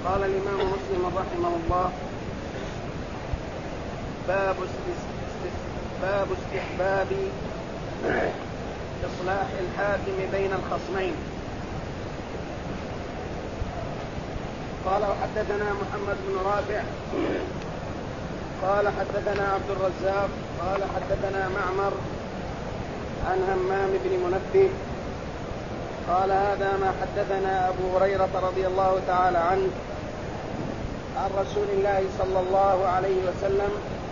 قال الإمام مسلم رحمه الله: باب استحباب إصلاح الحاكم بين الخصمين. قال: وحدثنا محمد بن رافع قال حدثنا عبد الرزاق قال حدثنا معمر عن همام بن منبه قال: هذا ما حدثنا أبو هريرة رضي الله تعالى عنه عن رسول الله صلى الله عليه وسلم،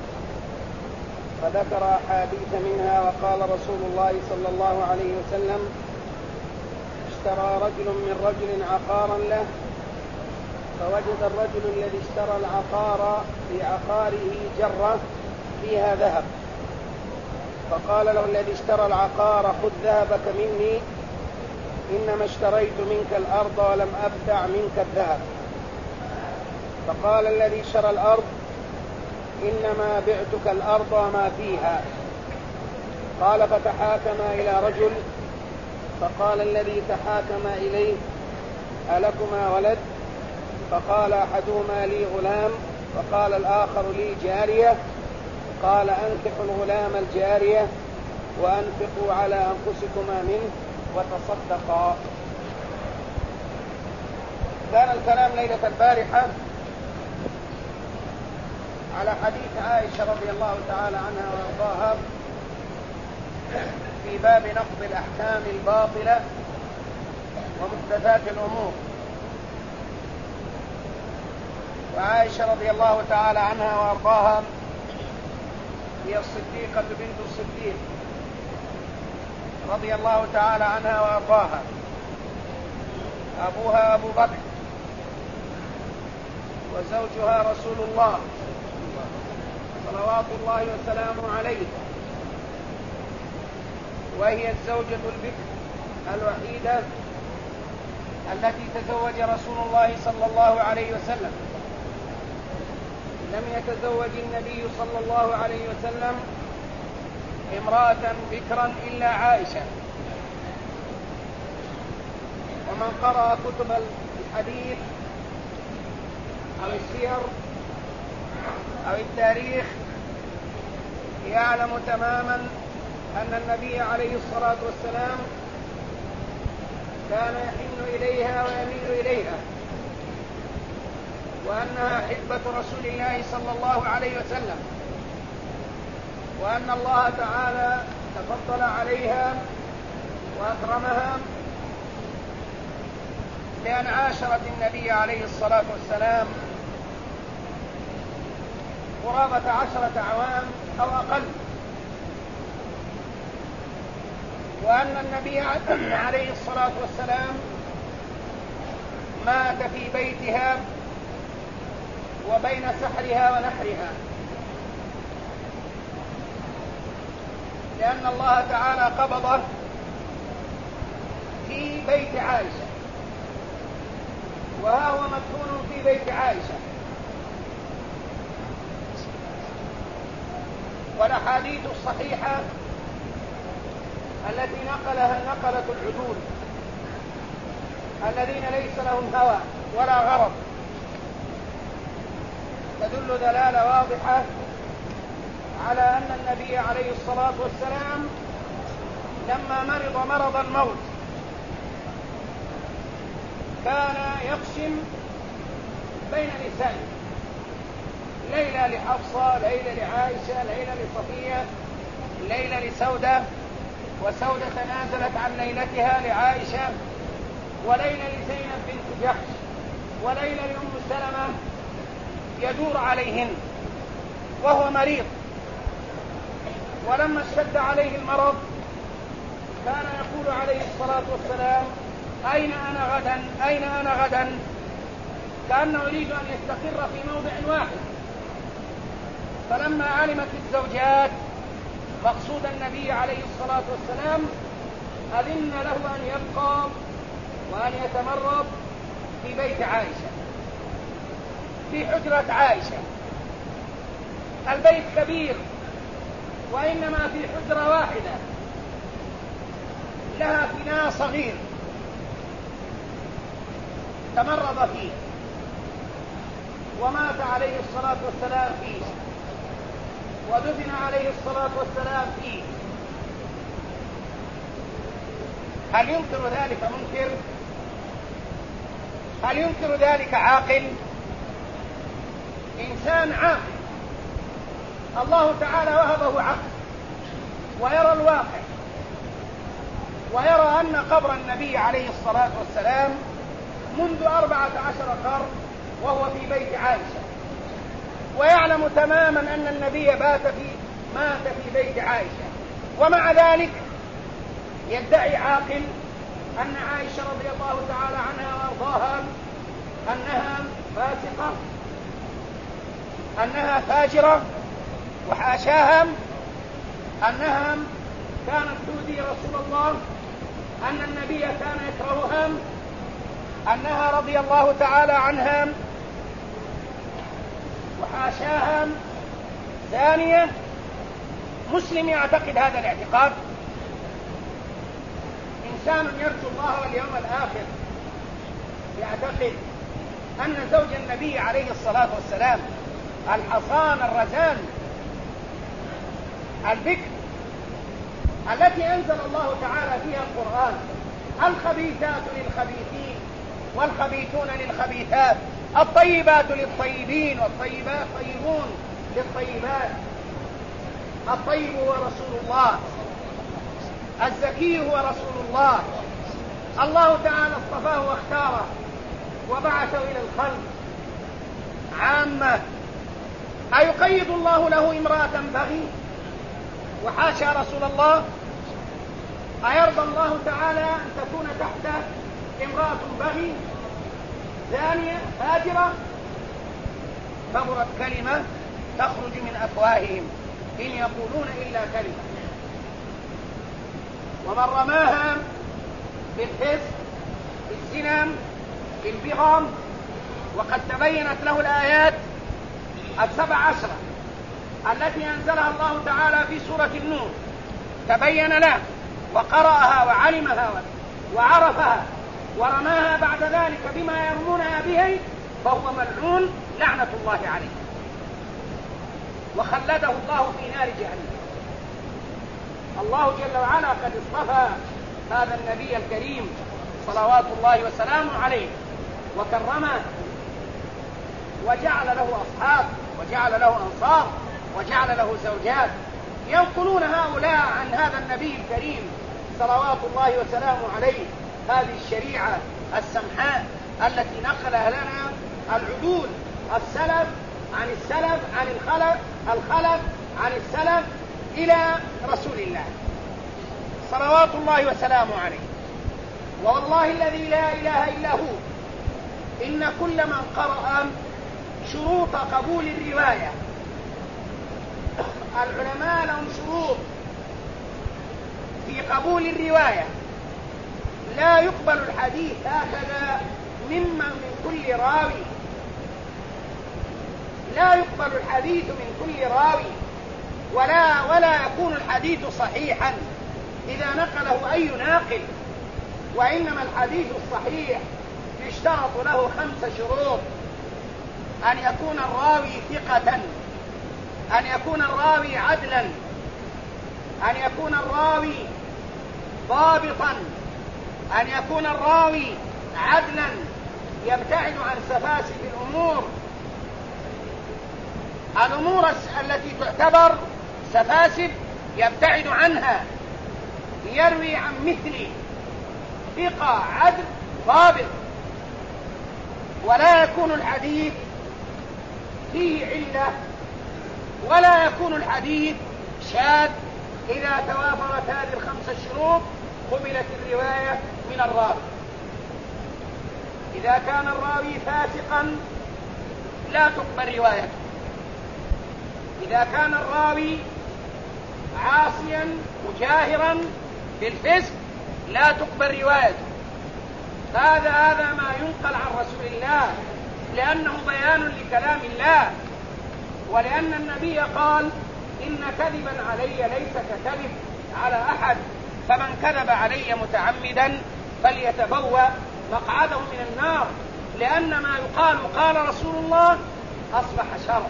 فذكر أحاديث منها وقال رسول الله صلى الله عليه وسلم: اشترى رجل من رجل عقارا له، فوجد الرجل الذي اشترى العقار في عقاره جرة فيها ذهب، فقال له الذي اشترى العقار: خذ ذهبك مني، إنما اشتريت منك الأرض ولم أبتع منك الذهب. فقال الذي اشترى الأرض: إنما بعتك الأرض وما فيها. قال: فتحاكما إلى رجل، فقال الذي تحاكم إليه: ألكما ولد؟ فقال أحدهما: لي غلام. فقال الآخر: لي جارية. قال: أنكحوا الغلام الجارية وأنفقوا على أنفسكما منه وتصدقا. كان الكلام ليلة البارحة على حديث عائشة رضي الله تعالى عنها وارضاها في باب نقض الأحكام الباطلة ومحدثات الأمور. وعائشة رضي الله تعالى عنها وارضاها هي الصديقة بنت الصديق رضي الله تعالى عنها وارضاها، أبوها أبو بكر وزوجها رسول الله صلوات الله وسلامه عليه، وهي الزوجة البكر الوحيدة التي تزوج رسول الله صلى الله عليه وسلم. لم يتزوج النبي صلى الله عليه وسلم امرأة بكرا إلا عائشة. ومن قرأ كتب الحديث أو السير أو التاريخ يعلم تماما أن النبي عليه الصلاة والسلام كان يحن إليها ويميل إليها، وأنها حبة رسول الله صلى الله عليه وسلم، وأن الله تعالى تفضل عليها وأكرمها لأن عاشرت النبي عليه الصلاة والسلام قرابة 10 أعوام أو أقل، وأن النبي عليه الصلاة والسلام مات في بيتها وبين سحرها ونحرها، لأن الله تعالى قبضه في بيت عائشة، وها هو مدفون في بيت عائشة. والأحاديث الصحيحة التي نقلت العدول الذين ليس لهم هوى ولا غرض تدل دلالة واضحة على أن النبي عليه الصلاة والسلام لما مرض الموت كان يقسم بين نسائه، ليلة لحفصة، ليلة لعائشة، ليلة لصفية، ليلة لسودة، وسودة تنازلت عن ليلتها لعائشة، وليلة لزينب بنت جحش، وليلة لأم سلمة، يدور عليهن وهو مريض. ولما اشتد عليه المرض كان يقول عليه الصلاة والسلام: أين أنا غدا؟ أين أنا غدا؟ كأنه يريد أن يستقر في موضع واحد. فلما علمت الزوجات مقصود النبي عليه الصلاة والسلام أذن له أن يبقى وأن يتمرض في بيت عائشة، في حجرة عائشة. البيت كبير، وإنما في حجرة واحدة لها فناء صغير تمرض فيه. ومات عليه الصلاة والسلام فيه ودفن عليه الصلاة والسلام فيه، هل ينكر ذلك منكر؟ هل ينكر ذلك عاقل؟ إنسان عاقل الله تعالى وهبه عقل ويرى الواقع، ويرى أن قبر النبي عليه الصلاة والسلام منذ 14 قرن وهو في بيت عائشة، ويعلم تماما أن النبي مات في بيت عائشة، ومع ذلك يدعي عاقل أن عائشة رضي الله تعالى عنها وأرضاها أنها فاسقة، أنها فاجرة، وحاشاها أنها كانت تؤذي رسول الله، أن النبي كان يكرهها، أنها رضي الله تعالى عنها وحاشاها ثانية. مسلم يعتقد هذا الاعتقاد؟ إنسان يرجو الله واليوم الآخر يعتقد أن زوج النبي عليه الصلاة والسلام الحصان الرزان البكر التي أنزل الله تعالى فيها القرآن: الخبيثات للخبيثين والخبيثون للخبيثات، الطيبات للطيبين والطيبات طيبون للطيبات، الطيب هو رسول الله، الزكي هو رسول الله، الله تعالى اصطفاه واختاره وبعثه إلى الخلق عامة. أيقيد الله له امرأة بغي؟ وحاشا رسول الله. أيرضى الله تعالى أن تكون تحته امرأة بغي ثانية فاجرة؟ كبرت كلمة تخرج من أفواههم إن يقولون إلا كلمة. ومن رماها بالفسق بالزنا بالبغام وقد تبينت له الآيات 17 التي أنزلها الله تعالى في سورة النور، تبين له وقرأها وعلمها وعرفها ورماها بعد ذلك بما يرمونها به، فهو ملعون لعنة الله عليه، وخلده الله في نار جهنم. الله جل وعلا قد اصطفى هذا النبي الكريم صلوات الله وسلامه عليه وكرمه وجعل له أصحاب وجعل له أنصار وجعل له زوجات ينقلون هؤلاء عن هذا النبي الكريم صلوات الله وسلامه عليه هذه الشريعة السمحاء التي نقلها لنا العدول السلف عن السلف عن الخلف عن السلف إلى رسول الله صلوات الله وسلامه عليه. والله الذي لا إله إلا هو إن كل من قرأ شروط قبول الرواية، العلماء لهم شروط في قبول الرواية، لا يقبل الحديث هكذا من كل راوي، لا يقبل الحديث من كل راوي، ولا يكون الحديث صحيحا إذا نقله أي ناقل، وإنما الحديث الصحيح يشترط له 5 شروط: أن يكون الراوي ثقة، أن يكون الراوي عدلا، أن يكون الراوي ضابطا، أن يكون الراوي عدلا يبتعد عن سفاسف الأمور التي تعتبر سفاسف يبتعد عنها، يروي عن مثل ثقة عدل ضابط. ولا يكون الحديث فيه علة، ولا يكون الحديث شاذ. إذا توافرت هذه 5 شروط قبلت الرواية من الراوي. إذا كان الراوي فاسقا لا تقبل روايته، إذا كان الراوي عاصيا مجاهرا بالفسق لا تقبل روايته. هذا ما ينقل عن رسول الله، لأنه بيان لكلام الله، ولأن النبي قال: إن كذبا علي ليس ككذب على أحد، فمن كذب علي متعمدا فليتبوأ مقعده من النار. لأن ما يقال قال رسول الله أصبح شرع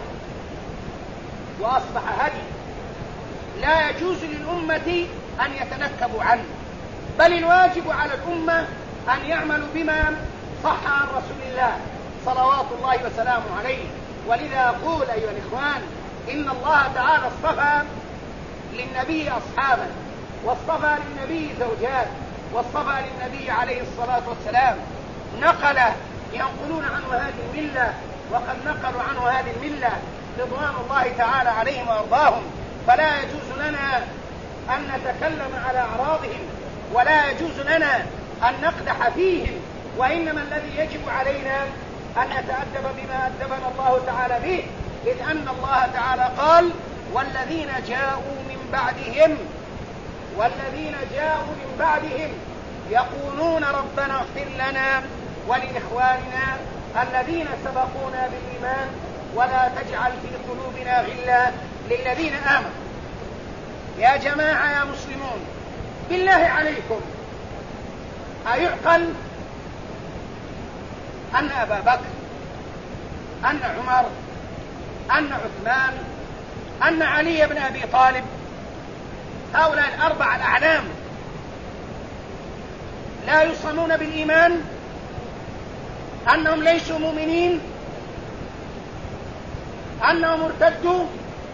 وأصبح هدي لا يجوز للأمة أن يتنكبوا عنه، بل الواجب على الأمة أن يعملوا بما صح عن رسول الله صلوات الله وسلامه عليه. ولذا أقول أيها الإخوان إن الله تعالى اصطفى للنبي أصحابا، واصطفى للنبي زوجات، واصطفى للنبي عليه الصلاة والسلام ينقلون عنه هذه الملة، وقد نقلوا عنه هذه الملة رضوان الله تعالى عليهم وأرضاهم. فلا يجوز لنا أن نتكلم على أعراضهم، ولا يجوز لنا أن نقدح فيهم، وإنما الذي يجب علينا أن نتأدب بما أدبنا الله تعالى به، إذ أن الله تعالى قال والذين جاءوا من بعدهم يقولون ربنا اغفر لنا ولإخواننا الذين سبقونا بالإيمان ولا تجعل في قلوبنا غلا للذين آمنوا. يا جماعة يا مسلمون، بالله عليكم أيعقل أن أبا بكر، أن عمر، أن عثمان، أن علي بن أبي طالب، هؤلاء الأربعة الأعلام لا يصنون بالإيمان، أنهم ليسوا مؤمنين، أنهم ارتدوا،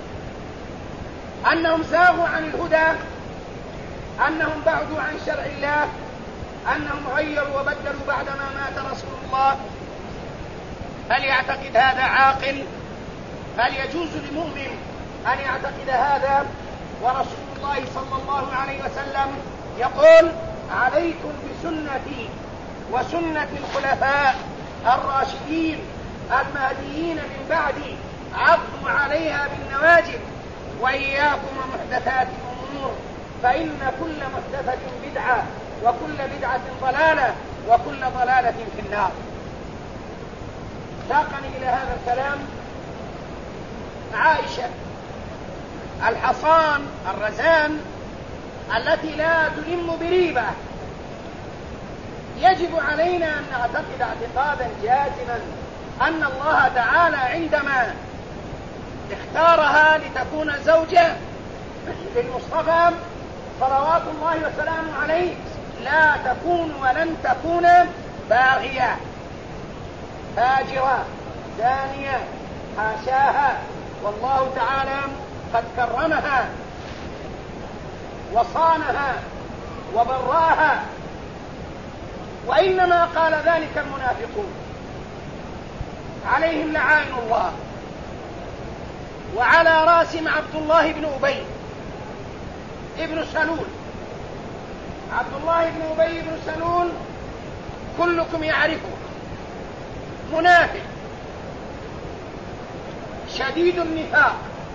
أنهم زاغوا عن الهدى، أنهم بعدوا عن شرع الله، أنهم غيروا وبدلوا بعدما مات رسول الله؟ هل يعتقد هذا عاقل؟ هل يجوز لمؤمن أن يعتقد هذا؟ ورسول الله صلى الله عليه وسلم يقول عليكم بسنتي وسنة الخلفاء الراشدين المهديين من بعدي عضوا عليها بالنواجذ وإياكم ومحدثات الأمور فإن كل محدثة بدعة وكل بدعة ضلالة وكل ضلالة في النار. ساقني إلى هذا الكلام عائشة الحصان الرزان التي لا تلم بريبة. يجب علينا أن نعتقد اعتقادا جازما أن الله تعالى عندما اختارها لتكون زوجة للمصطفى صلوات الله وسلامه عليه لا تكون ولن تكون باغية فاجرة زانية، حاشاها، والله تعالى قد كرمها وصانها وبراها. وإنما قال ذلك المنافقون عليهم لعائن الله، وعلى راسهم عبد الله بن أبي ابن سلول. عبد الله بن أبي بن سلول كلكم يعرفه، منافق شديد النفاق.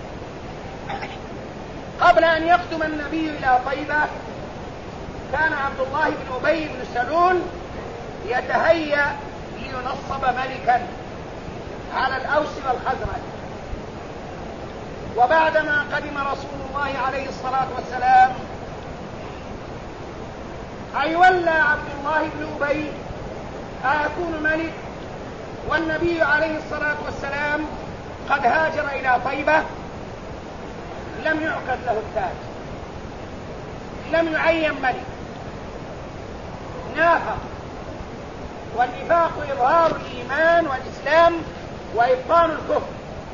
قبل أن يقدم النبي إلى طيبة كان عبد الله بن أبي بن سلول يتهيأ لينصب ملكا على الأوس والخزرج. وبعدما قدم رسول الله عليه الصلاة والسلام أي ولى عبد الله بن أبي أيكون ملك والنبي عليه الصلاة والسلام قد هاجر إلى طيبة؟ لم يعقد له التاج، لم يعين ملك، نافق. والنفاق إظهار الإيمان والإسلام وإبطان الكفر.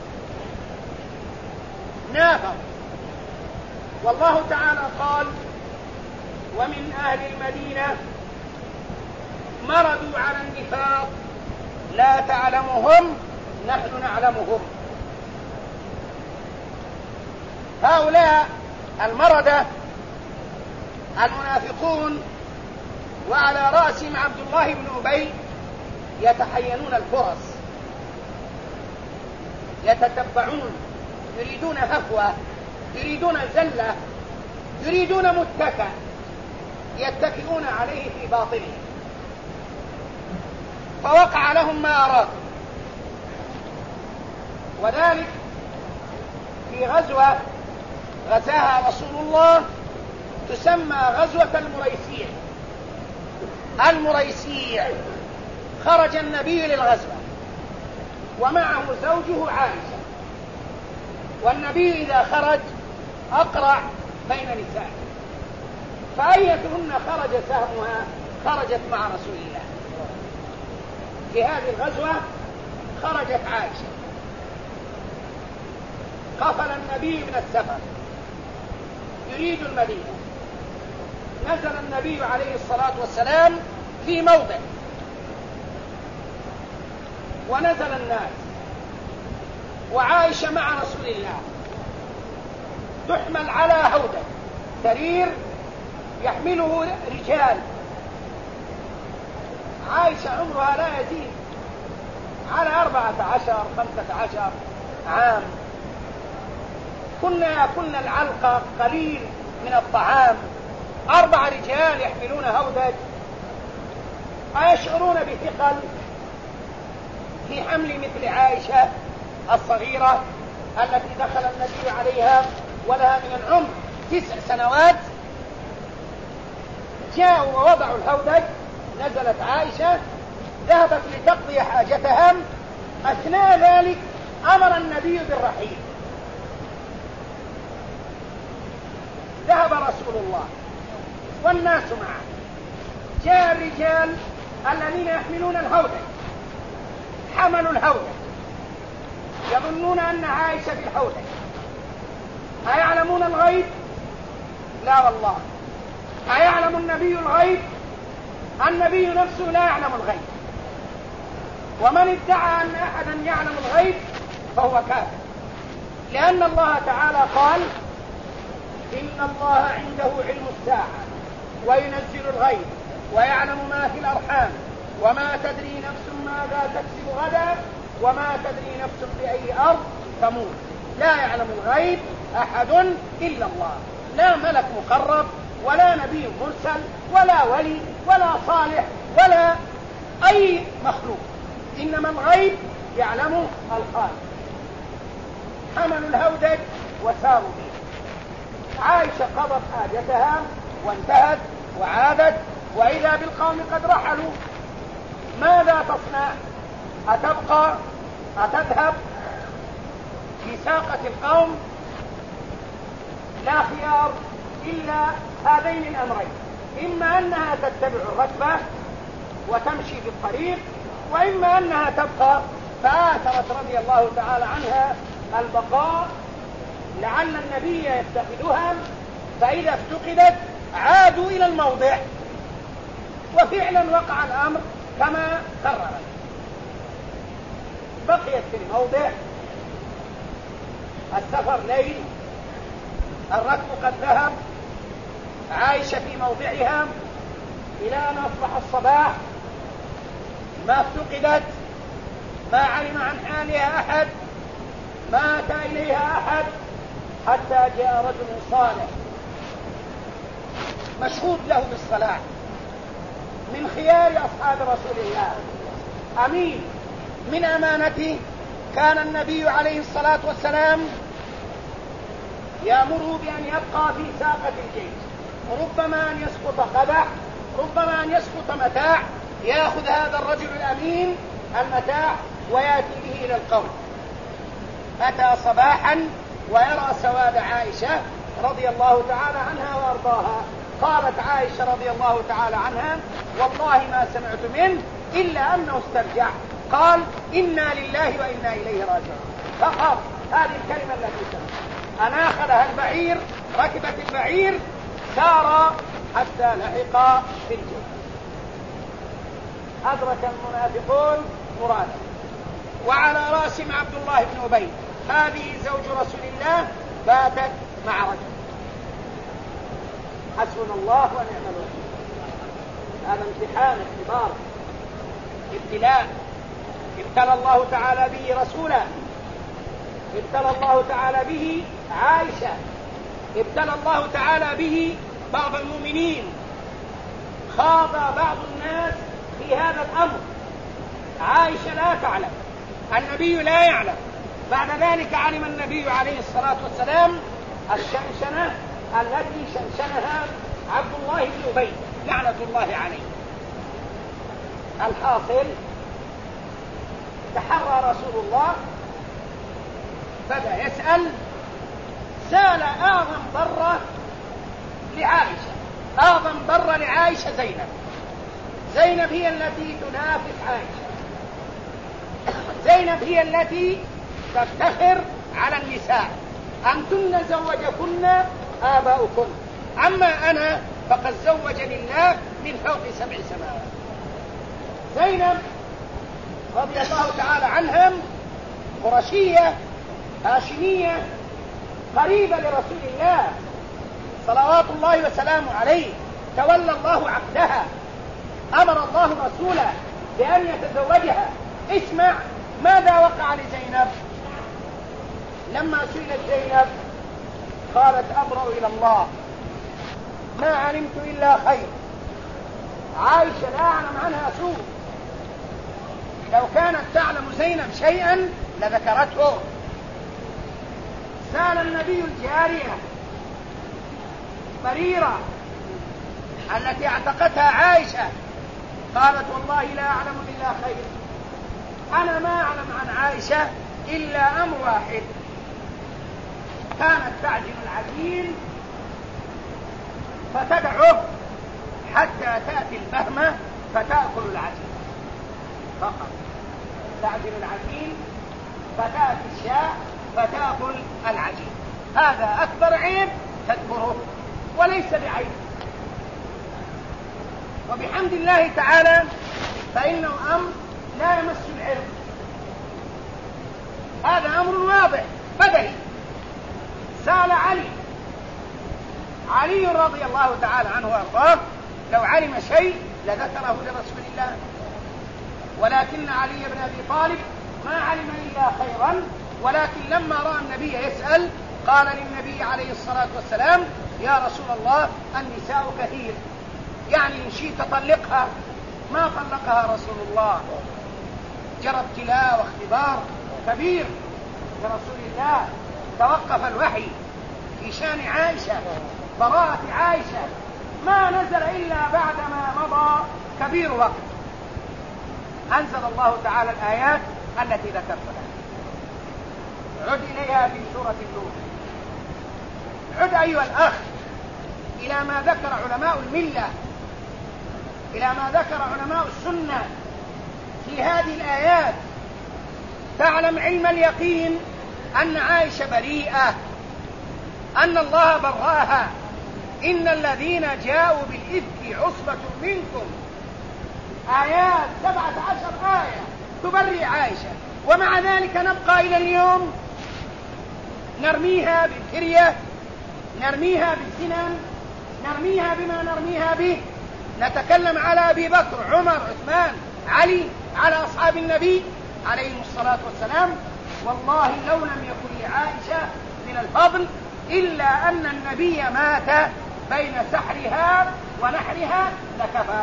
نافق. والله تعالى قال ومن أهل المدينة مرضوا على النفاق لا تعلمهم نحن نعلمهم. هؤلاء المردة المنافقون وعلى رأسهم عبد الله بن أبي يتحينون الفرص، يتتبعون، يريدون هفوة، يريدون زلة، يريدون متكأ يتكئون عليه في باطله. فوقع لهم ما أرادوا، وذلك في غزوة غزاها رسول الله تسمى غزوة المريسيع. المريسيع خرج النبي للغزوة ومعه زوجه عائشة، والنبي إذا خرج أقرع بين نسائه، فأيتهن خرج سهمها خرجت مع رسول الله. في هذه الغزوة خرجت عائشة، قفل النبي من السفر يريد المدينة، نزل النبي عليه الصلاة والسلام في موضع، ونزل الناس، وعائشة مع رسول الله تحمل على هودج سرير يحمله رجال. عائشة عمرها لا يزيد على 14 15 عام، كنا يأكلن العلقة قليل من الطعام، 4 رجال يحملون هودج، أيشعرون بثقل في حمل مثل عائشة الصغيرة التي دخل النبي عليها ولها من العمر 9 سنوات؟ جاءوا ووضعوا الهودج، نزلت عائشة ذهبت لتقضي حاجتها، أثناء ذلك أمر النبي بالرحيل، ذهب رسول الله والناس معه، جاء الرجال الذين يحملون الهودج حملوا الهودج يظنون أن عائشة في الهودج، أيعلمون الغيب؟ لا والله. أيعلم النبي الغيب؟ النبي نفسه لا يعلم الغيب، ومن ادعى أن أحدا يعلم الغيب فهو كافر، لأن الله تعالى قال إن الله عنده علم الساعة وينزل الغيب ويعلم ما في الأرحام وما تدري نفس ماذا تكسب غدا وما تدري نفس بأي أرض تموت. لا يعلم الغيب أحد إلا الله، لا ملك مقرب ولا نبي مرسل ولا ولي ولا صالح ولا أي مخلوق، إنما الغيب يعلمه الخالق. حملوا الهودج وساروا به. عائشة قضت حاجتها وانتهت وعادت، وإذا بالقوم قد رحلوا. ماذا تصنع؟ أتبقى؟ أتذهب في ساقة القوم؟ لا خيار إلا هذين الأمرين، إما أنها تتبع الركبة وتمشي في الطريق، وإما أنها تبقى. فآثرت رضي الله تعالى عنها البقاء لعل النبي يفتقدها، فإذا افتقدت عادوا إلى الموضع، وفعلا وقع الأمر كما قررت. بقيت في الموضع، السفر ليل، الركب قد ذهب، عائشة في موضعها إلى أن أصبح الصباح، ما افتقدت، ما علم عن حالها أحد، ما أتى إليها أحد، حتى جاء رجل صالح مشهود له بالصلاح من خيار أصحاب رسول الله، أمين من أمانته. كان النبي عليه الصلاة والسلام يأمره بأن يبقى في ساقة الجيش، ربما أن يسقط قدح، ربما أن يسقط متاع، يأخذ هذا الرجل الأمين المتاع ويأتي به إلى القوم. أتى صباحا ويرى سواد عائشة رضي الله تعالى عنها وأرضاها. قالت عائشة رضي الله تعالى عنها: والله ما سمعت منه إلا أنه استرجع، قال إنا لله وإنا إليه راجعون. فقط هذه الكلمة التي سمعت، أن أخذها البعير، ركبت البعير، سار حتى لحق في الجنة. أدرك المنافقون مراده، وعلى رأسهم عبد الله بن أبي، هذه زوج رسول الله، باتت مع رجل. حسبنا الله ونعم الوكيل. هذا امتحان، اختبار، ابتلاء، ابتلى الله تعالى به رسوله، ابتلى الله تعالى به عائشة، ابتلى الله تعالى به بعض المؤمنين. خاض بعض الناس في هذا الأمر، عائشة لا تعلم، النبي لا يعلم. بعد ذلك علم النبي عليه الصلاة والسلام الشنشنة التي شنشنها عبد الله بن أبي لعنة الله عليه. الحاصل تحرى رسول الله بدأ يسأل، سأل أعظم ضرة لعائشة، أعظم ضرة لعائشة زينب هي التي تنافس عائشة، زينب هي التي تفتخر على النساء، أنتن زوجكن آباؤكن، أما أنا فقد زوجني الله من فوق 7 سماوات. زينب رضي الله تعالى عنها قرشية هاشمية قريبة لرسول الله صلوات الله وسلامه عليه، تولى الله عقدها، أمر الله رسوله بأن يتزوجها. اسمع ماذا وقع لزينب لما سئلت زينب، قالت أبرأ إلى الله ما علمت إلا خير. عائشة لا أعلم عنها سوء، لو كانت تعلم زينب شيئا لذكرته. سأل النبي الجارية بريرة التي اعتقتها عائشة، قالت والله لا أعلم إلا خير، أنا ما أعلم عن عائشة إلا أمر واحد، كانت تعجن العجين فتدعه حتى تأتي البهمة فتأكل العجين فقط، تعجن العجين فتأتي الشاة فتأكل العجين، هذا أكبر عيب تذكره وليس بعيب. وبحمد الله تعالى فإنه أمر لا يمس العلم، هذا أمر واضح بدهي. سأل علي رضي الله تعالى عنه وارضاه، لو علم شيء لذكره لرسول الله، ولكن علي بن أبي طالب ما علم إلا خيرا، ولكن لما رأى النبي يسأل قال للنبي عليه الصلاة والسلام يا رسول الله النساء كثير، يعني إن شئت طلقها. ما طلقها رسول الله، جرى ابتلاء واختبار كبير لرسول الله، توقف الوحي في شان عائشة، براءة عائشة ما نزل إلا بعدما مضى كبير وقت، أنزل الله تعالى الآيات التي ذكرتها. عد إليها في سورة النور، عد أيها الأخ إلى ما ذكر علماء الملة، إلى ما ذكر علماء السنة في هذه الآيات، تعلم علم اليقين أن عائشة بريئة، أن الله براها، إن الذين جاءوا بالإفك عصبة منكم، آيات 17 آية تبرئ عائشة، ومع ذلك نبقى إلى اليوم نرميها بالكرية، نرميها بالسنن، نرميها بما نرميها به، نتكلم على أبي بكر عمر عثمان علي، على أصحاب النبي عليهم الصلاة والسلام. والله لو لم يكن لعائشة من الفضل إلا أن النبي مات بين سحرها ونحرها لكفى.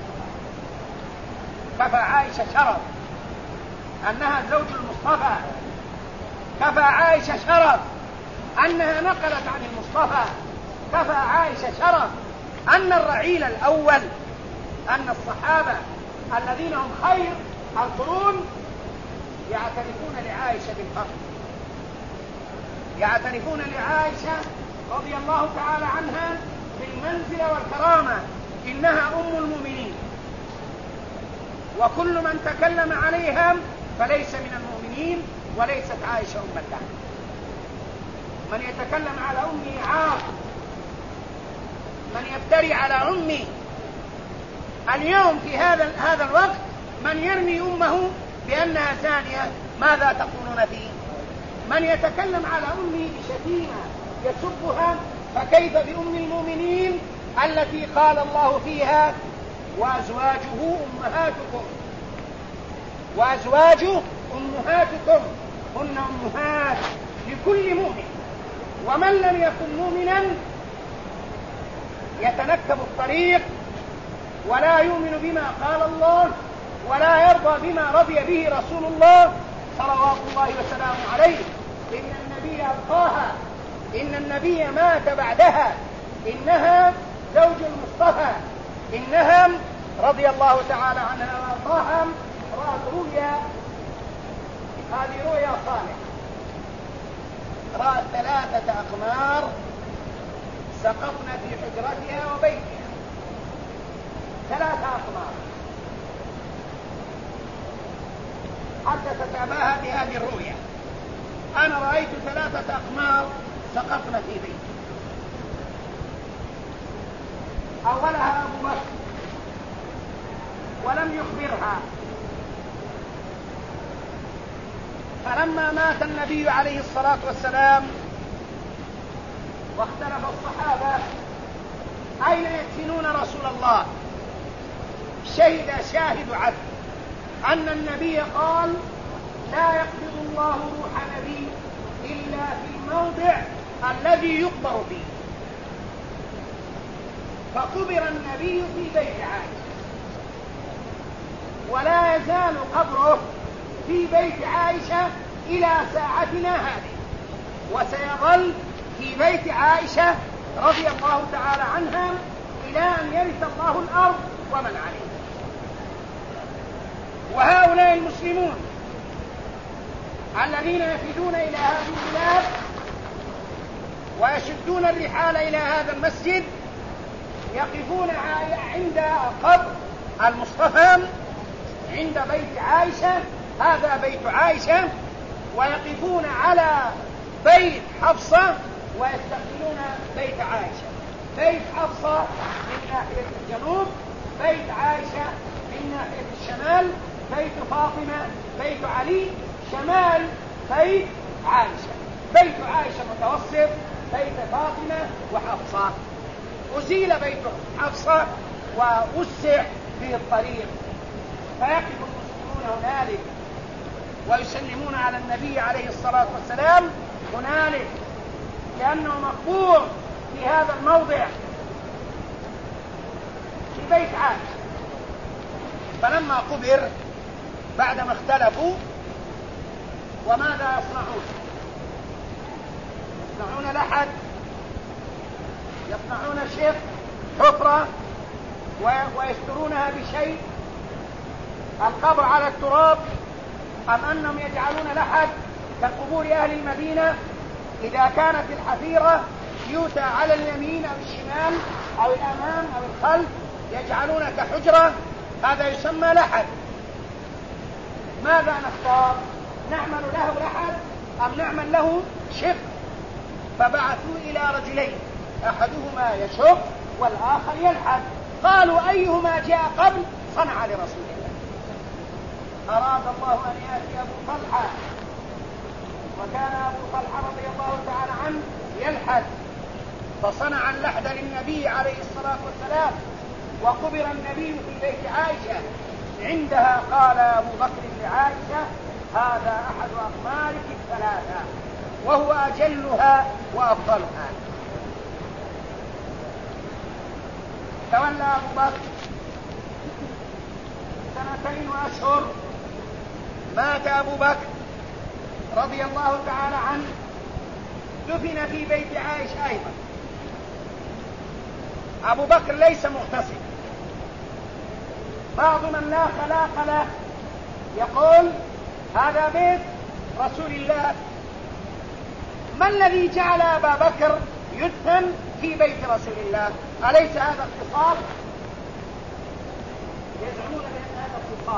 كفى عائشة شرف أنها زوج المصطفى، كفى عائشة شرف أنها نقلت عن المصطفى، كفى عائشة شرف أن الرعيل الأول، أن الصحابة الذين هم خير القرون يعترفون لعائشة بالفضل، يعترفون لعائشة رضي الله تعالى عنها بالمنزلة والكرامة، إنها أم المؤمنين، وكل من تكلم عليها فليس من المؤمنين، وليست عائشة أم الله. من يتكلم على أمه عاق، من يفتري على أمه اليوم في هذا الوقت، من يرمي أمه بأنها زانية، ماذا تقولون فيه؟ من يتكلم على أمه بشتيمة يسبها، فكيف بأم المؤمنين التي قال الله فيها وأزواجه أمهاتكم، وأزواجه أمهاتكم، هن أمهات لكل مؤمن، ومن لم يكن مؤمنا يتنكب الطريق ولا يؤمن بما قال الله ولا يرضى بما رضي به رسول الله صلوات الله وسلامه عليه. إن النبي أبقاها، إن النبي مات بعدها، إنها زوج المصطفى، إنها رضي الله تعالى عنها وأرضاها رأت رؤيا هذه رؤيا صالحة. رأت 3 أقمار سقطن في حجرتها وبيتها، 3 أقمار. حدثت أباها بهذه الرؤيا: أنا رأيت 3 أقمار سقطن في بيتي. أولها أبو بكر ولم يخبرها، فلما مات النبي عليه الصلاة والسلام واختلف الصحابة أين يدفنون رسول الله، شاهد عدل أن النبي قال: لا يقبض الله روح نبي إلا في الموضع الذي يقبر فيه. فقبر النبي في بيت عائشة، ولا يزال قبره في بيت عائشة إلى ساعتنا هذه، وسيظل في بيت عائشة رضي الله تعالى عنها إلى أن يرث الله الأرض ومن عليها. وهؤلاء المسلمون الذين يفدون إلى هذه البلاد ويشدون الرحال إلى هذا المسجد يقفون عند قبر المصطفى عند بيت عائشة، هذا بيت عائشة، ويقفون على بيت حفصة ويستقبلون بيت عائشة. بيت حفصة من ناحية الجنوب، بيت عائشة من ناحية الشمال، بيت فاطمة، بيت علي شمال بيت عائشة. بيت عائشة متوسط، بيت فاطمة وحفصة. أزيل بيت حفصة ووسع به الطريق، فيقف المسلمون هنالك ويسلمون على النبي عليه الصلاة والسلام هنالك، لأنه مقبور في هذا الموضع في بيت عائشة. فلما قبر بعدما اختلفوا، وماذا يصنعون؟ يصنعون لحد، يصنعون شق حفرة ويسترونها بشيء، القبر على التراب، أم أنهم يجعلون لحد كقبور أهل المدينة؟ إذا كانت الحفيرة يؤتى على اليمين أو الشمال أو الأمام أو الخلف يجعلون كحجرة، هذا يسمى لحد. ماذا نختار؟ نعمل له لحد أم نعمل له شق؟ فبعثوا إلى رجلين، أحدهما يشق والآخر يلحد. قالوا: أيهما جاء قبل صنع لرسول الله. أراد الله أن يأتي أبو طلحة، وكان أبو طلحة رضي الله تعالى عنه يلحد، فصنع اللحد للنبي عليه الصلاة والسلام، وقبر النبي في بيت عائشة. عندها قال أبو بكر لعائشة: هذا أحد أقمارك 3 وهو أجلها وأفضلها. تولى أبو بكر 2 وأشهر، مات أبو بكر رضي الله تعالى عنه، دفن في بيت عائشة أيضا. أبو بكر ليس مغتسل. بعض من لا خلاق له يقول: هذا بيت رسول الله، ما الذي جعل أبا بكر يدفن في بيت رسول الله؟ أليس هذا اختصاص؟ يزعمون بأن هذا اختصاص.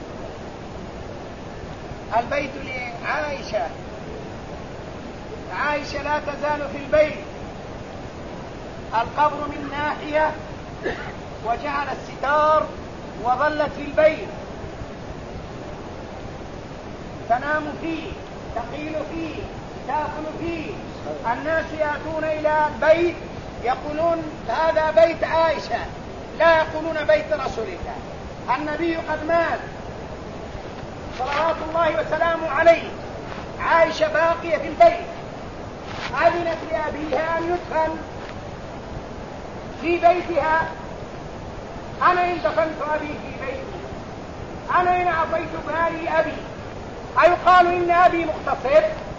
البيت لعائشة، عائشة لا تزال في البيت، القبر من ناحية وجعل الستار وظلت في البيت، تنام فيه، تقيل فيه، تأكل فيه. الناس يأتون إلى البيت يقولون: هذا بيت عائشة، لا يقولون بيت رسول الله. النبي قد مات صلوات الله وسلامه عليه، عائشة باقية في البيت، أذنت لأبيها أن يدفن في بيتها. أنا إن دفنت أبي في بيتي، أنا إن أعطيت بالي أبي، أيقال إن أبي مغتصب؟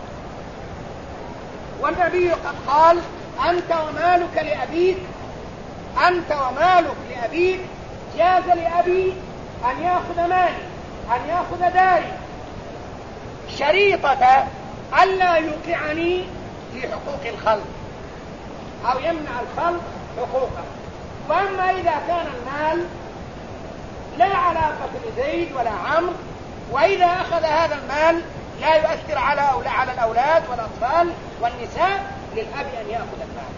والنبي قد قال: أنت ومالك لأبيك، أنت ومالك لأبيك. جاز لأبي أن يأخذ مالي، أن يأخذ داري، شريطة ألا يوقعني في حقوق الخلق أو يمنع الخلق حقوقه. وأما إذا كان المال لا علاقة لزيد ولا عمرو، وإذا أخذ هذا المال لا يؤثر على الأولاد والأطفال والنساء، للأب أن يأخذ المال.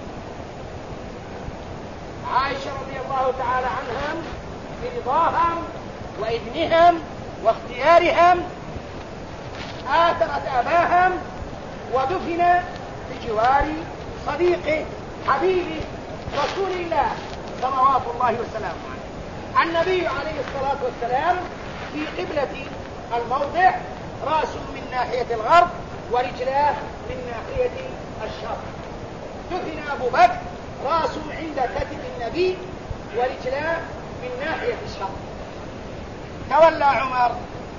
عائشة رضي الله تعالى عنها برضاهم وإذنهم واختيارهم آثرت أباهم ودفن بجوار صديقه حبيبه رسول الله صلوات الله وسلامه عليه. النبي عليه الصلاة والسلام في قبلة الموضع، رأسه من ناحية الغرب ورجلاه من ناحية الشرق. دفن أبو بكر رأسه عند كتف النبي ورجلاه من ناحية الشرق. تولى عمر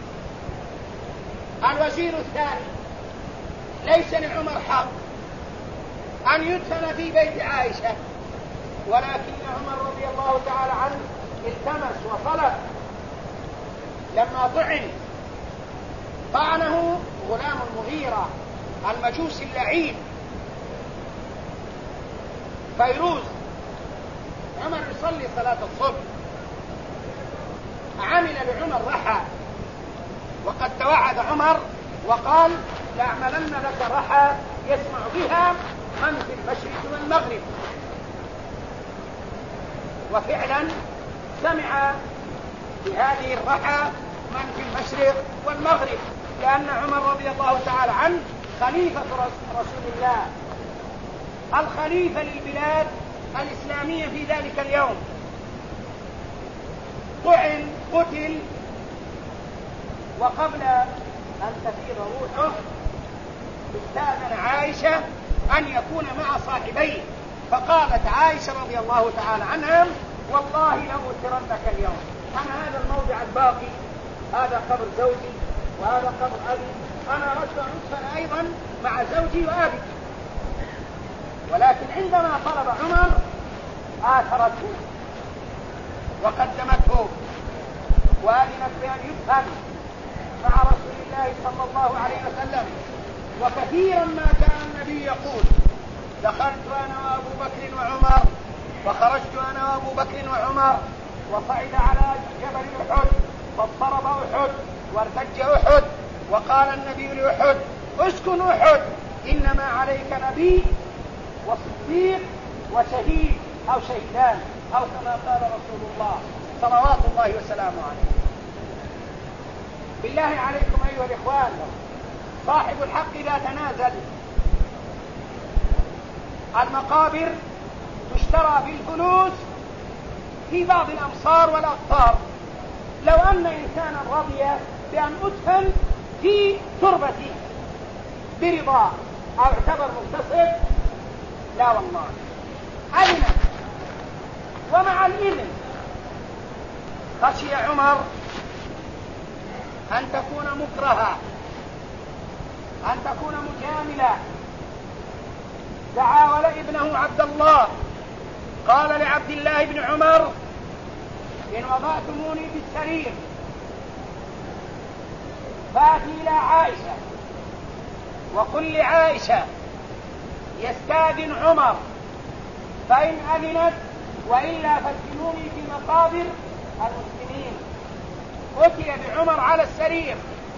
الوزير الثاني. ليس لعمر حق أن يدفن في بيت عائشة، ولكن عمر رضي الله تعالى عنه التمس وطلب لما طعنه غلام المغيرة المجوسي اللعين فيروز. عمر يصلي صلاة الصبح، عمل لعمر رحى، وقد توعد عمر وقال لأعملن لك رحى يسمع بها من في المشرق والمغرب. وفعلا سمع بهذه الرحى من في المشرق والمغرب، لأن عمر رضي الله تعالى عنه خليفة رسول الله، الخليفة للبلاد الإسلامية في ذلك اليوم. قتل، وقبل أن تفيض روحه استأذن عائشة أن يكون مع صاحبيه، فقالت عائشة رضي الله تعالى عنها والله لأوترنك اليوم. أنا هذا الموضع الباقي، هذا قبر زوجي وهذا قبر أبي، أنا أردت أن أدفن أيضا مع زوجي وأبي. ولكن عندما طلب عمر آثرته وقدمته وأذنت بأن يدفن مع رسول الله صلى الله عليه وسلم. وكثيرا ما كان النبي يقول دخلت أنا وأبو بكر وعمر، وخرجت أنا وأبو بكر وعمر، وصعد على جبل أحد فاضطرب أحد وارتج أحد، وقال النبي لأحد اسكن أحد، إنما عليك نبي وصديق وشهيد أو شهيدان، أو كما قال رسول الله صلوات الله وسلامه عليه. بالله عليكم أيها الإخوان، صاحب الحق إذا تنازل. المقابر تشترى بالفلوس في بعض الأمصار والأقطار. لو أن إنسانا رضي بأن أدفن في تربتي برضا أو اعتبر مغتصب، لا والله، أذن. ومع الإذن خشي عمر أن تكون مكرهة، أن تكون مجاملة. تعاول ابنه عبد الله، قال لعبد الله بن عمر إن وضعتموني بالسرير فأتي إلى عائشة وقل لعائشة يستاذن عمر، فإن أذنت وإلا فادفنوني في مقابر المسلمين. أتي بعمر على السرير،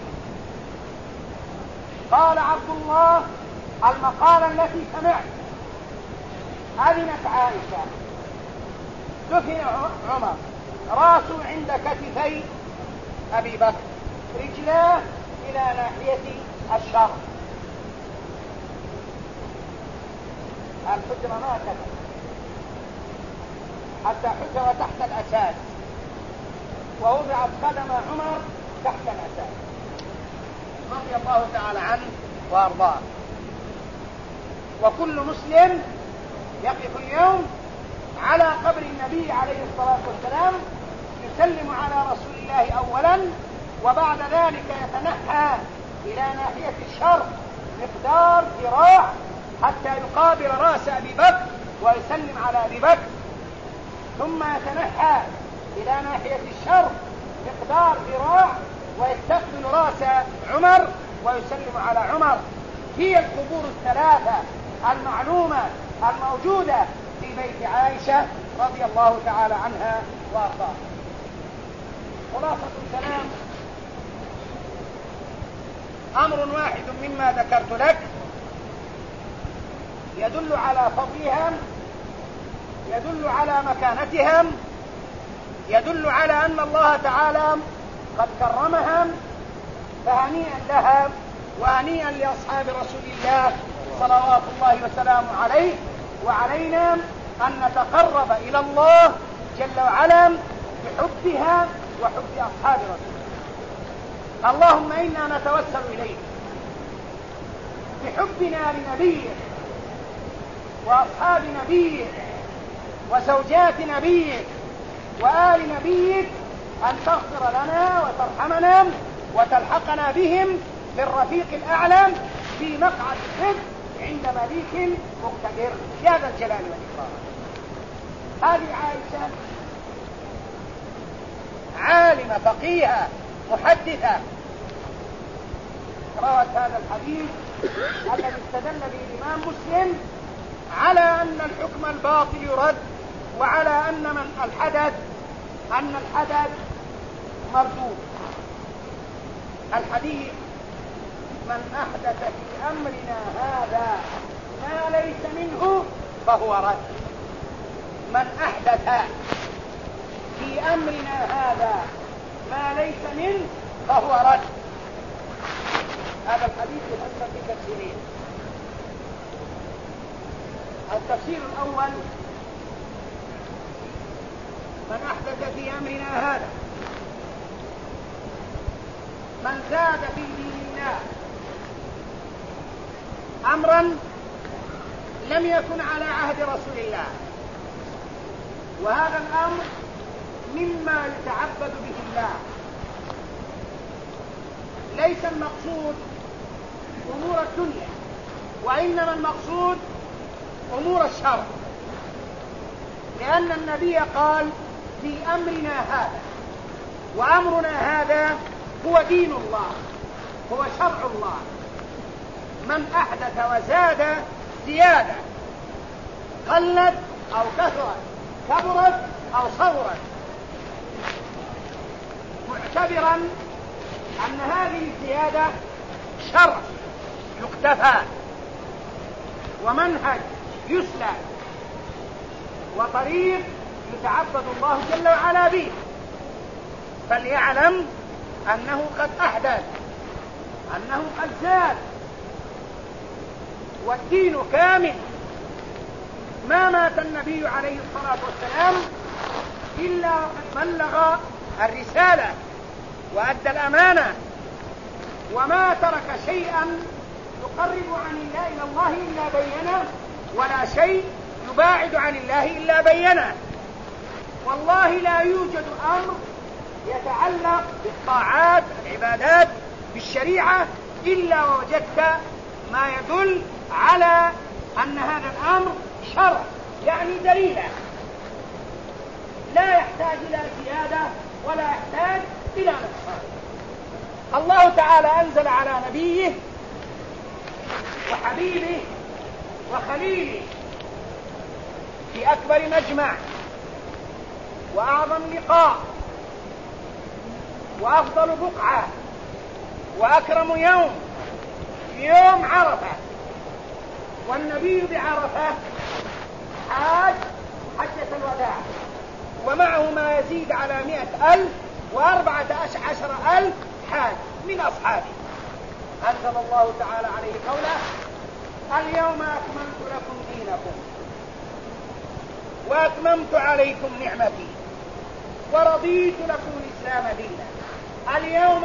قال عبد الله المقالة التي سمعت. أذنت عائشة، دفن عمر، راسه عند كتفي أبي بكر، رجلاه إلى ناحية الشرق. الحجرة ما كتب حتى حجر تحت الأساس، ووضعت قدم عمر تحت الأساس رضي الله تعالى عنه وأرضاه. وكل مسلم يقف اليوم على قبر النبي عليه الصلاة والسلام يسلم على رسول الله أولا، وبعد ذلك يتنحى إلى ناحية الشرق مقدار ذراع حتى يقابل رأس أبي بكر ويسلم على أبي بكر، ثم يتنحى إلى ناحية الشرق مقدار ذراع ويستقبل رأس عمر ويسلم على عمر. هي القبور الثلاثة المعلومة الموجودة في بيت عائشة رضي الله تعالى عنها وارضاها. خلاصة الكلام أمر واحد مما ذكرت لك يدل على فضلهم، يدل على مكانتهم، يدل على أن الله تعالى قد كرمهم، فهنيئا لها وهنيئا لأصحاب رسول الله صلوات الله وسلامه عليه. وعلينا أن نتقرب إلى الله جل وعلا بحبها وحب أصحاب رسول الله. اللهم إنا نتوسل إليك بحبنا لنبيك وأصحاب نبيك وزوجات نبيك وآل نبيك أن تغفر لنا وترحمنا وتلحقنا بهم في الرفيق الأعلى في مقعد الصدق عند مليك مقتدر يا ذا الجلال والإكرام. هذه عائشة عالمة فقيهة محدثة روت هذا الحديث الذي استدل به الإمام مسلم على أن الحكم الباطل يرد، وعلى أن الحدث مردود. الحديث من أحدث في أمرنا هذا ما ليس منه فهو رد. من أحدث في أمرنا هذا ما ليس منه فهو رد. هذا الحديث يفسر في تفسيرين. التفسير الأول من أحدث في أمرنا هذا من زاد في دين الله أمرا لم يكن على عهد رسول الله، وهذا الأمر مما يتعبد به الله. ليس المقصود أمور الدنيا، وإنما المقصود أمور الشرع، لأن النبي قال في أمرنا هذا، وأمرنا هذا هو دين الله، هو شرع الله. من أحدث وزاد زيادة قلت أو كثرت، كبرت أو صغرت، معتبرا أن هذه الزيادة شرع يقتفى ومنهج يسلك وطريق يتعبد الله جل وعلا به، فليعلم أنه قد أحدث، أنه قد زاد، والدين كامل. ما مات النبي عليه الصلاة والسلام إلا وقد بلغ الرسالة وأدى الأمانة، وما ترك شيئا يقرب عن الله إلى الله إلا بينه، ولا شيء يباعد عن الله إلا بينه. والله لا يوجد أمر يتعلق بالطاعات العبادات بالشريعة إلا ووجدت ما يدل على أن هذا الأمر شرع، يعني دليلا، لا يحتاج إلى زيادة ولا يحتاج إلى نقصان. الله تعالى أنزل على نبيه وحبيبه وخليله في أكبر مجمع وأعظم لقاء وأفضل بقعة وأكرم يوم يوم عرفة، والنبي بعرفة حاج حجة الوداع، ومعه ما يزيد على 100,000 و14,000 حاج من أصحابه. أنزل الله تعالى عليه قوله اليوم أكملت لكم دينكم وأتممت عليكم نعمتي ورضيت لكم الإسلام دينا. اليوم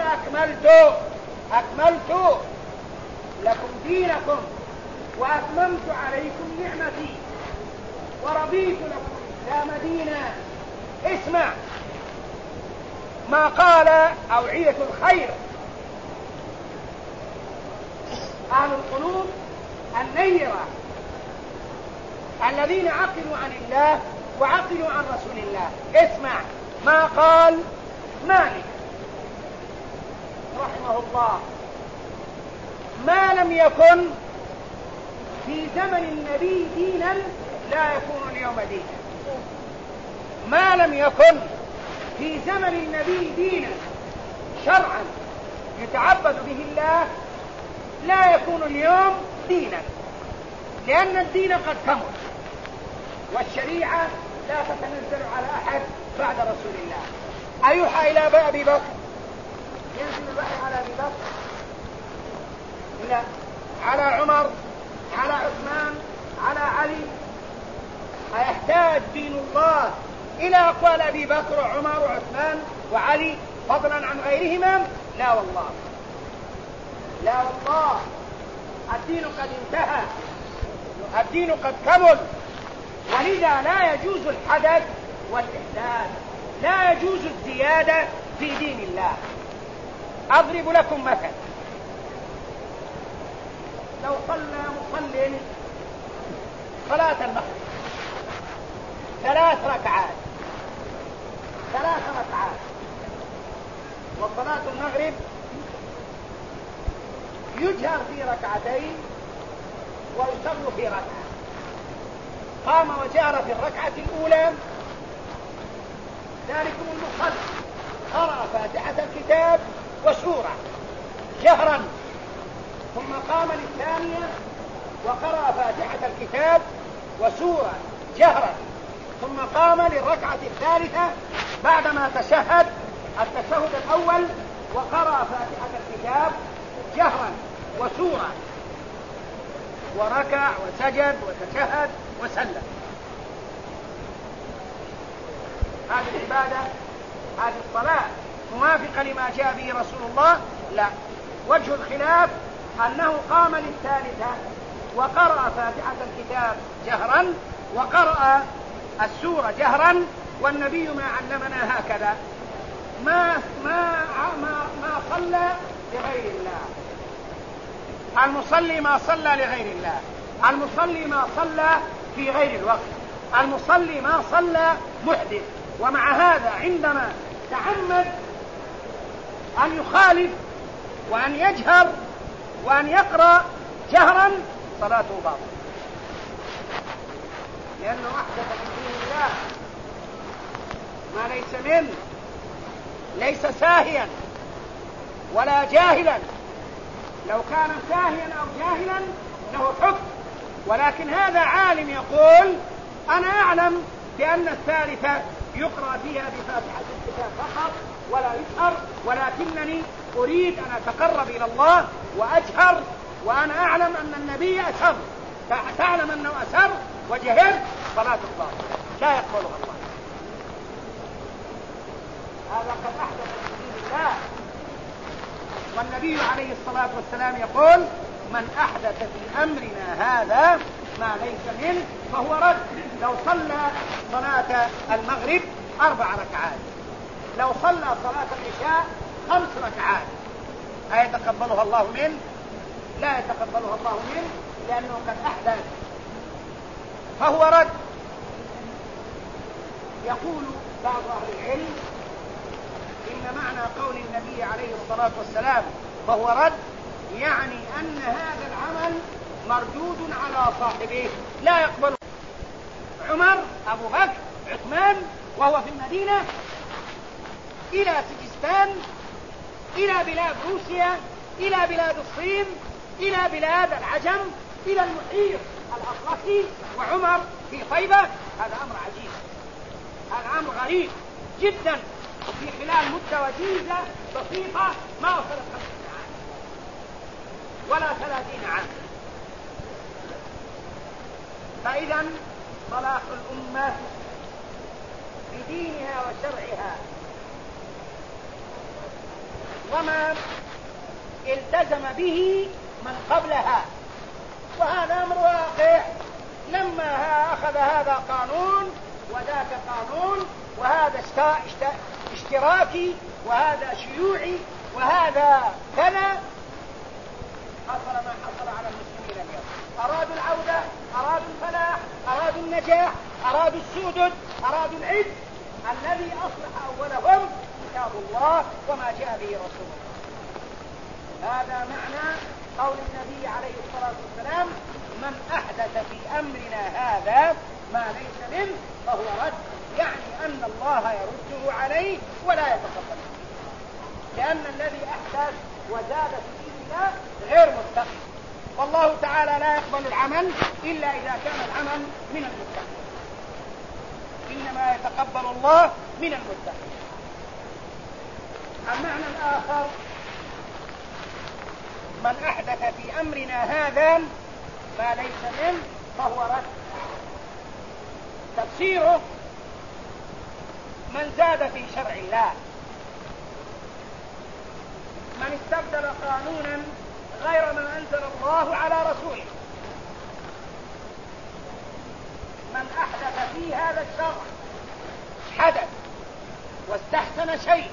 أكملت لكم دينكم وأتممت عليكم نعمتي ورضيت لكم الإسلام دينا. اسمع ما قال أوعية الخير أهل القلوب النيرة الذين عقلوا عن الله وعقلوا عن رسول الله. اسمع ما قال مالك رحمه الله لم يكن في زمن النبي دينا لا يكون اليوم دينا. ما لم يكن في زمن النبي دينا شرعا يتعبد به الله لا يكون اليوم دينا، لأن الدين قد كمل، والشريعة لا تتنزل على أحد بعد رسول الله. أيوحى إلى أبي بكر؟ ينزل الوحي على أبي بكر؟ لا. على عمر، على عثمان، على علي؟ أيحتاج دين الله إلى أقوال أبي بكر وعمر وعثمان وعلي فضلا عن غيرهما؟ لا والله، لا والله. الدين قد انتهى، الدين قد كمل، ولذا لا يجوز الحدث والإحداث، لا يجوز الزيادة في دين الله. أضرب لكم مثل: لو صلى مصل صلاة المغرب 3 ركعات، وصلاة المغرب يجهر في ركعتين ويسر في ركعة، قام وجهر في الركعة الأولى، ذلكم المصلي قرأ فاتحة الكتاب وسورة جهرا، ثم قام للثانية وقرأ فاتحة الكتاب وسورة جهرا، ثم قام للركعة الثالثة بعدما تشهد التشهد الأول وقرأ فاتحة الكتاب جهرا وسورة، وركع وسجد وتشهد وسلم. هذه العبادة، هذه الصلاة موافقة لما جاء به رسول الله؟ لا. وجه الخلاف أنه قام للثالثة وقرأ فاتحة الكتاب جهرا وقرأ السورة جهرا، والنبي ما علمنا هكذا، ما صلى لغير الله. المصلي ما صلى لغير الله، المصلي ما صلى في غير الوقت، المصلي ما صلى محدث. ومع هذا عندما تعمد أن يخالف وأن يجهر وأن يقرأ جهرا صلاته باطلة، لأنه أحدث في دين الله ما ليس منه، ليس ساهيا ولا جاهلا. لو كان ساهيا أو جاهلا له حكم، ولكن هذا عالم يقول أنا أعلم بأن الثالثة يقرأ فيها بفاتحة الكتاب فقط ولا يجهر، ولكنني أريد أن أتقرب إلى الله وأجهر، وأنا أعلم أن النبي أسر، تعلم أنه أسر وجهر، صلاة باطلة لا يقبلها الله. هذا قد أحدث في دين الله، والنبي عليه الصلاة والسلام يقول من أحدث في أمرنا هذا ما ليس منه فهو رد. لو صلى صلاة المغرب 4 ركعات، لو صلى صلاة العشاء 5 ركعات، أيتقبلها الله منه؟ لا يتقبلها الله منه، لأنه قد أحدث فهو رد. يقول بعض أهل العلم إن معنى قول النبي عليه الصلاة والسلام فهو رد يعني أن هذا العمل مردود على صاحبه لا يقبل. عمر، أبو بكر، عثمان وهو في المدينة، إلى سجستان، إلى بلاد روسيا، إلى بلاد الصين، إلى بلاد العجم، إلى المحيط الأطلسي، وعمر في طيبة. هذا أمر عجيب، هذا أمر غريب جدا، في خلال مدة وجيزة بسيطة ما وصلت 50 عام ولا 30 عام. فإذا صلاح الأمة بدينها وشرعها وما التزم به من قبلها، وهذا أمر واقع. لما أخذ هذا قانون وذاك قانون، وهذا اشتراكي وهذا شيوعي وهذا كذا، حصل ما حصل على المسلمين اليوم. أرادوا العودة، أرادوا الفلاح، أرادوا النجاح، أرادوا السدد، أرادوا العز. الذي أصلح أولهم كتاب الله وما جاء به رسول الله. هذا معنى قول النبي عليه الصلاة والسلام: من أحدث في أمرنا هذا ما ليس منه فهو رد، يعني أن الله يرده عليه ولا يتقبله، لأن الذي أحدث وزاد في دين الله غير متقي، والله تعالى لا يقبل العمل إلا إذا كان العمل من المتقين، إنما يتقبل الله من المتقين. المعنى الآخر: من أحدث في أمرنا هذا ما ليس منه فهو رد. تفسيره: من زاد في شرع الله، من استبدل قانونا غير ما أنزل الله على رسوله، من أحدث في هذا الشرع حدث واستحسن شيء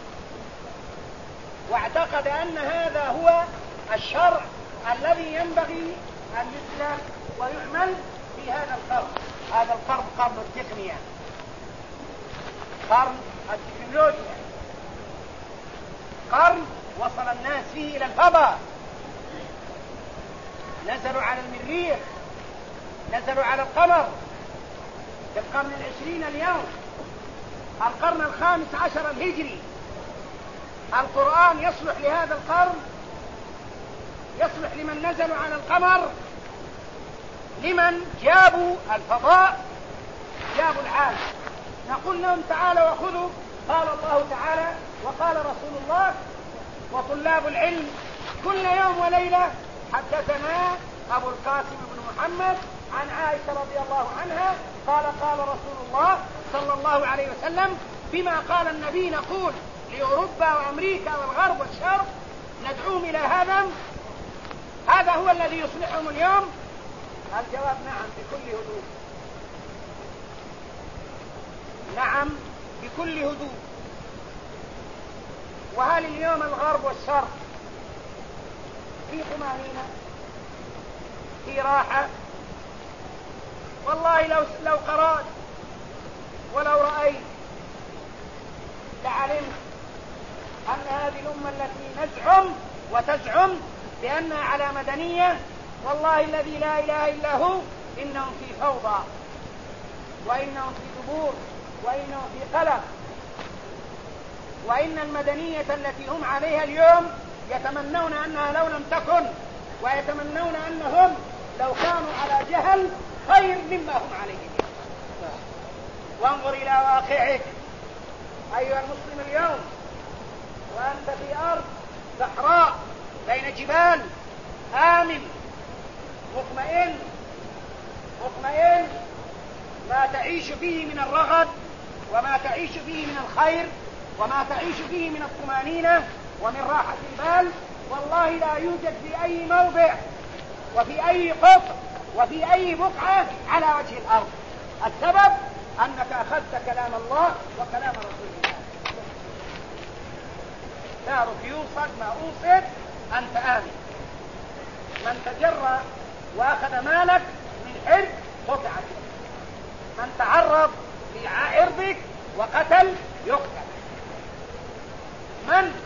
واعتقد أن هذا هو الشرع الذي ينبغي أن يسلك ويعمل في هذا القرن. هذا القرن قرن التقنية، قرن التكنولوجيا، قرن وصل الناس فيه إلى الفضاء، نزلوا على المريخ، نزلوا على القمر، في القرن 20 اليوم، القرن 15 الهجري. القرآن يصلح لهذا القرن، يصلح لمن نزلوا على القمر، لمن جابوا الفضاء، جابوا العالم. نقول لهم: تعالوا وخذوا. قال الله تعالى وقال رسول الله. وطلاب العلم كل يوم وليلة حدثنا أبو القاسم بن محمد عن عائشة رضي الله عنها قال: قال رسول الله صلى الله عليه وسلم: بما قال النبي نقول لأوروبا وأمريكا والغرب والشرق ندعوهم إلى هذا، هذا هو الذي يصلحهم اليوم. الجواب: نعم بكل هدوء، نعم بكل هدوء. وهل اليوم الغرب والشرق في طمأنينة، في راحة؟ والله لو قرأت ولو رأيت لعلمت أن هذه الأمة التي نزعم وتزعم بأنها على مدنية، والله الذي لا إله إلا هو إنهم في فوضى، وإنهم في دبور، وإنهم في قلق، وإن المدنية التي هم عليها اليوم يتمنون أنها لو لم تكن، ويتمنون أنهم لو كانوا على جهل خير مما هم عليه اليوم. وانظر إلى واقعك أيها المسلم اليوم، وأنت في أرض صحراء بين جبال، آمن مطمئن، ما تعيش فيه من الرغد، وما تعيش فيه من الخير، وما تعيش فيه من الطمأنينة ومن راحة البال، والله لا يوجد في أي موضع وفي أي قطر وفي أي بقعة على وجه الأرض. السبب أنك أخذت كلام الله وكلام رسول الله. دارك يوصد ما أوصد، أنت آمن. من تجرى وأخذ مالك من حرب قطعت، من تعرض لعرضك وقتل يقتل. من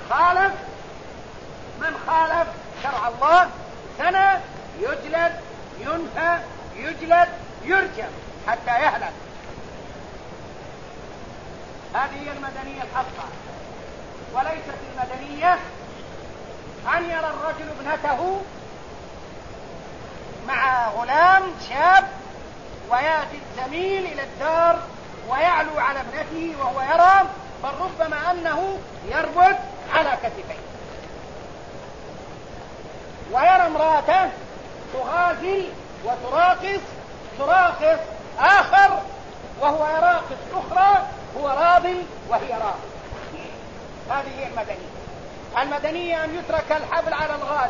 خالف شرع الله سنة يجلد، ينفى، يجلد، يرجم حتى يهلك. هذه هي المدنية الحقة. وليست المدنية أن يرى الرجل ابنته مع غلام شاب ويأتي الزميل إلى الدار ويعلو على ابنته وهو يرى، بل ربما أنه يربط على كتفيه، ويرى امرأته تغازل وتراقص آخر وهو يراقص أخرى، هو راض وهي راض. هذه هي المدنية أن يترك الحبل على الغارب.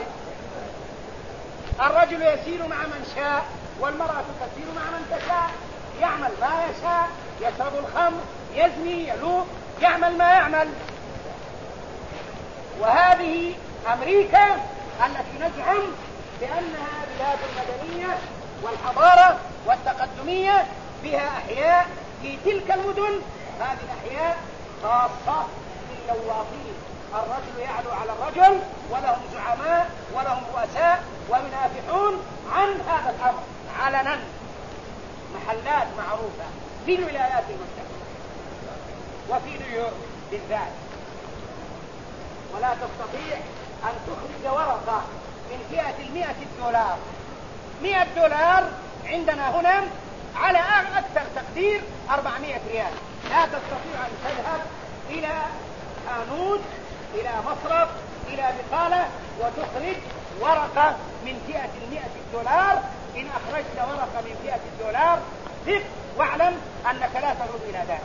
الرجل يسير مع من شاء، والمرأة تسير مع من تشاء، يعمل ما يشاء، يشرب الخمر، يزني، يلوط، يعمل ما يعمل. وهذه أمريكا التي نزعم بأنها بلاد المدنية والحضارة والتقدمية، بها أحياء في تلك المدن، هذه الأحياء خاصة باللواطين الرجل يعلو على الرجل، ولهم زعماء ولهم رؤساء وينافحون عن هذا الأمر علنا، محلات معروفة في الولايات المتحدة وفي نيويورك بالذات. ولا تستطيع أن تخرج ورقة من فئة $100. $100 عندنا هنا على أكثر تقدير 400 ريال. لا تستطيع أن تذهب إلى حانوت، إلى مصرف، إلى بقالة وتخرج ورقة من فئة $100. إن أخرجت ورقة من فئة $1 ثق واعلم أنك لا تعود إلى ذلك.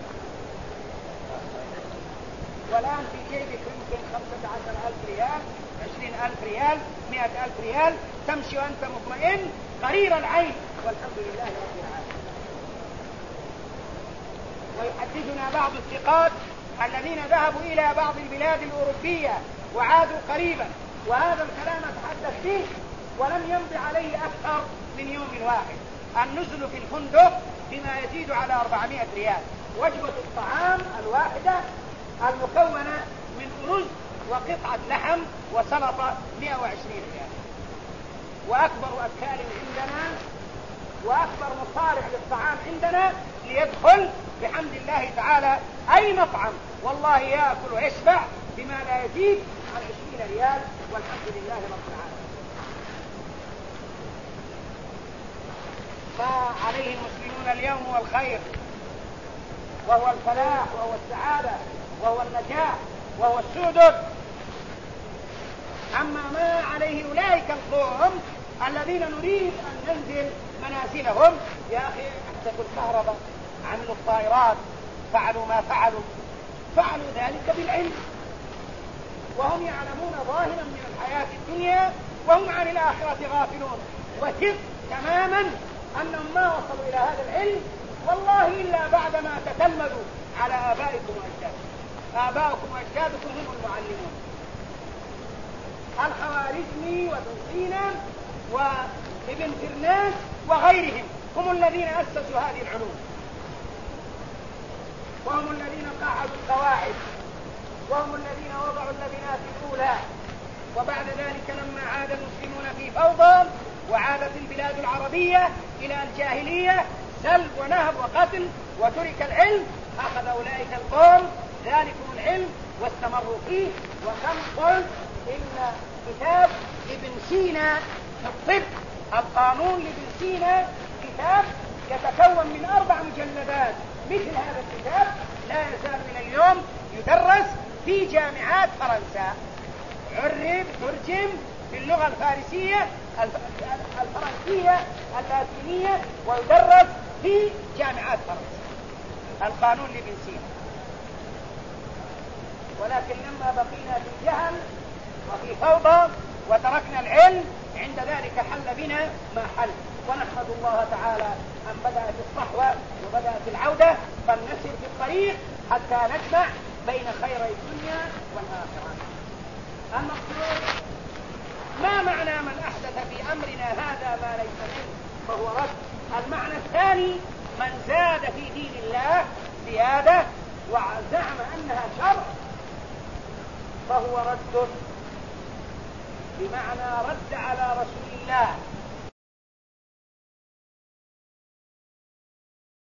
والآن في جيبك يمكن 15,000 ريال، 20,000 ريال، 100,000 ريال، تمشي وأنت مطمئن قرير العين والحمد لله رب العالمين. ويحدثنا بعض الثقات الذين ذهبوا إلى بعض البلاد الأوروبية وعادوا قريبا، وهذا الكلام أتحدث فيه ولم يمضي عليه أكثر من يوم واحد. النزل في الفندق بما يزيد على 400 ريال، وجبة الطعام الواحدة المكونة من رز وقطعة لحم وسلطة 120 ريال. وأكبر أكال عندنا وأكبر مصارع للطعام عندنا ليدخل بحمد الله تعالى أي مطعم والله يأكل ويشبع بما لا يزيد عن 20 ريال والحمد لله رب العالمين. ما عليه المسلمون اليوم هو الخير، وهو الفلاح، وهو السعادة، وهو النجاح، وهو السدد. أما ما عليه أولئك القوم الذين نريد أن ننزل منازلهم، يا أخي أحدثوا الكهرباء، عملوا الطائرات، فعلوا ما فعلوا ذلك بالعلم، وهم يعلمون ظاهرا من الحياة الدنيا وهم عن الآخرة غافلون. وثق تماما أنهم ما وصلوا إلى هذا العلم والله إلا بعدما تتلمذوا على آبائكم وأجدادكم. آباؤكم وأجدادكم هم المعلمون. الخوارزمي وابن سينا وابن فرناس وغيرهم هم الذين أسسوا هذه العلوم، وهم الذين قاعدوا القواعد، وهم الذين وضعوا اللبنات الأولى. وبعد ذلك لما عاد المسلمون في فوضى وعادت البلاد العربية إلى الجاهلية سلب ونهب وقتل وترك العلم، أخذ أولئك القوم ذلكم العلم واستمروا فيه. وكم قلت إن كتاب ابن سينا في الطب، القانون لابن سينا، كتاب يتكون من 4 مجلدات. مثل هذا الكتاب لا يزال من اليوم يدرس في جامعات فرنسا، ترجم باللغة الفارسية الفرنسية اللاتينية ويدرس في جامعات فرنسا، القانون لابن سينا. ولكن لما بقينا في الجهل وفي فوضى وتركنا العلم عند ذلك حل بنا ما حل. ونحمد الله تعالى أن بدأت الصحوة وبدأت العودة، فلنسر في الطريق حتى نجمع بين خيري الدنيا والآخرة. المقصود ما معنى من أحدث في أمرنا هذا ما ليس منه فهو رد. المعنى الثاني من زاد في دين الله زيادة وزعم أنها شر فهو رد، بمعنى رد على رسول الله